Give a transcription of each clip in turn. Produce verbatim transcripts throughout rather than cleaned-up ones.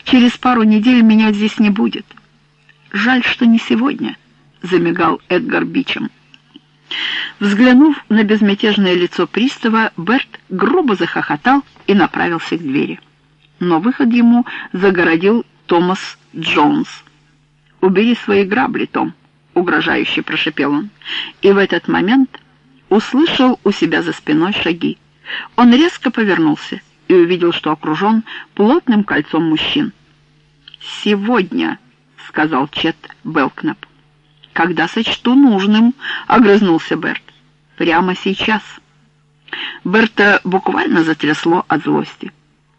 Через пару недель меня здесь не будет. Жаль, что не сегодня, — замигал Эдгар Бичем. Взглянув на безмятежное лицо пристава, Берт грубо захохотал и направился к двери. Но выход ему загородил Томас Джонс. «Убери свои грабли, Том», — угрожающе прошепел он. И в этот момент услышал у себя за спиной шаги. Он резко повернулся и увидел, что окружен плотным кольцом мужчин. «Сегодня», — сказал Чет Белкнап. «Когда сочту нужным», — огрызнулся Берт. «Прямо сейчас». Берта буквально затрясло от злости.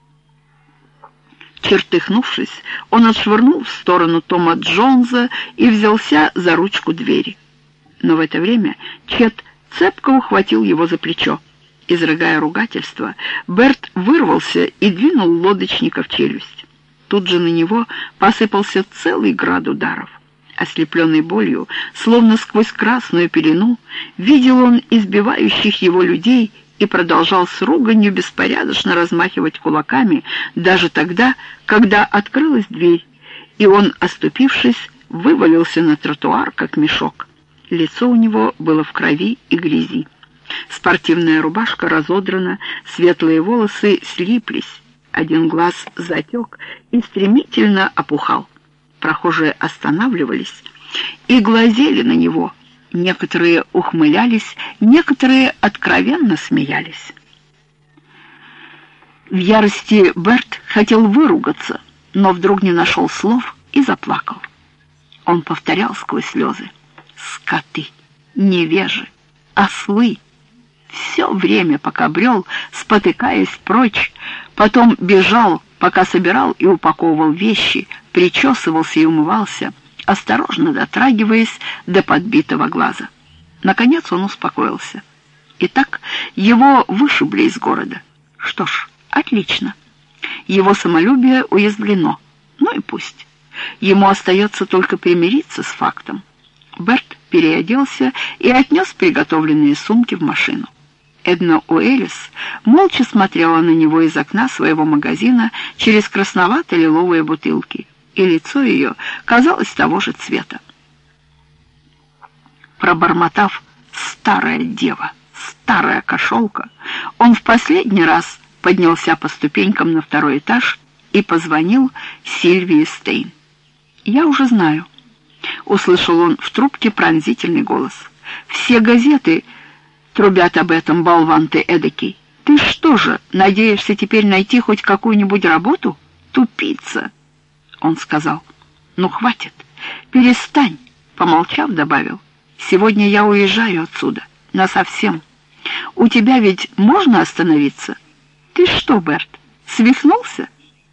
Чертыхнувшись, он отшвырнул в сторону Тома Джонса и взялся за ручку двери. Но в это время Чет цепко ухватил его за плечо. Изрыгая ругательство, Берт вырвался и двинул лодочника в челюсть. Тут же на него посыпался целый град ударов. Ослепленный болью, словно сквозь красную пелену, видел он избивающих его людей и продолжал с руганью беспорядочно размахивать кулаками даже тогда, когда открылась дверь, и он, оступившись, вывалился на тротуар, как мешок. Лицо у него было в крови и грязи. Спортивная рубашка разодрана, светлые волосы слиплись, один глаз затек и стремительно опухал. Прохожие останавливались и глазели на него. Некоторые ухмылялись, некоторые откровенно смеялись. В ярости Берт хотел выругаться, но вдруг не нашел слов и заплакал. Он повторял сквозь слезы: «Скоты, невежи, ослы!» Все время, пока брел, спотыкаясь прочь, потом бежал, пока собирал и упаковывал вещи, причесывался и умывался, осторожно дотрагиваясь до подбитого глаза. Наконец он успокоился. Итак, его вышибли из города. Что ж, отлично. Его самолюбие уязвлено. Ну и пусть. Ему остается только примириться с фактом. Берт переоделся и отнес приготовленные сумки в машину. Эдна Уэллис молча смотрела на него из окна своего магазина через красновато-лиловые бутылки, и лицо ее казалось того же цвета. Пробормотав «старая дева, старая кошелка», он в последний раз поднялся по ступенькам на второй этаж и позвонил Сильвии Стейн. «Я уже знаю», — услышал он в трубке пронзительный голос. «Все газеты трубят об этом, болван ты эдакий. Ты что же, надеешься теперь найти хоть какую-нибудь работу? Тупица!» Он сказал: «Ну, хватит, перестань», помолчав, добавил: «Сегодня я уезжаю отсюда, насовсем. У тебя ведь можно остановиться? Ты что, Берт, свихнулся?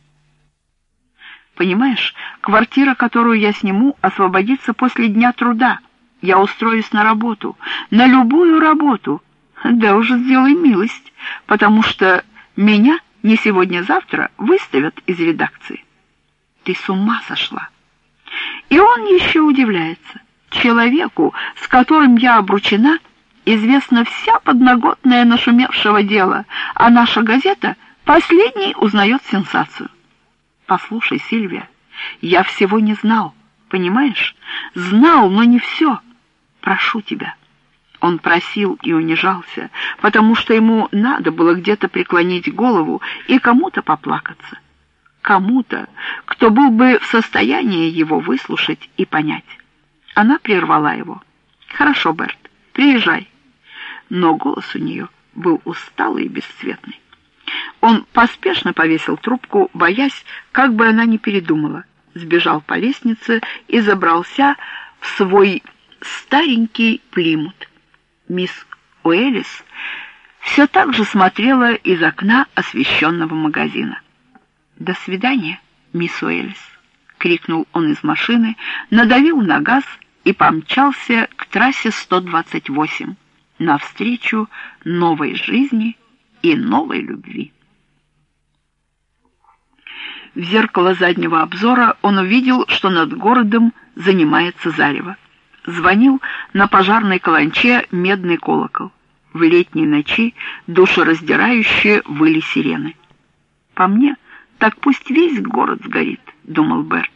Понимаешь, квартира, которую я сниму, освободится после дня труда. Я устроюсь на работу, на любую работу. Да уже сделай милость, потому что меня не сегодня-завтра выставят из редакции». Ты с ума сошла. И он еще удивляется. Человеку, с которым я обручена, известна вся подноготная нашумевшего дела, а наша газета последней узнает сенсацию. Послушай, Сильвия, я всего не знал, понимаешь? Знал, но не все. Прошу тебя». Он просил и унижался, потому что ему надо было где-то преклонить голову и кому-то поплакаться. Кому-то, кто был бы в состоянии его выслушать и понять. Она прервала его. «Хорошо, Берт, приезжай». Но голос у нее был усталый и бесцветный. Он поспешно повесил трубку, боясь, как бы она не передумала, сбежал по лестнице и забрался в свой старенький Плимут. Мисс Уэллис все так же смотрела из окна освещенного магазина. «До свидания, мисс Уэллис», — крикнул он из машины, надавил на газ и помчался к трассе сто двадцать восемь навстречу новой жизни и новой любви. В зеркало заднего обзора он увидел, что над городом занимается зарево. Звонил на пожарной каланче медный колокол. В летней ночи душераздирающе выли сирены. По мне, так пусть весь город сгорит», — думал Берт.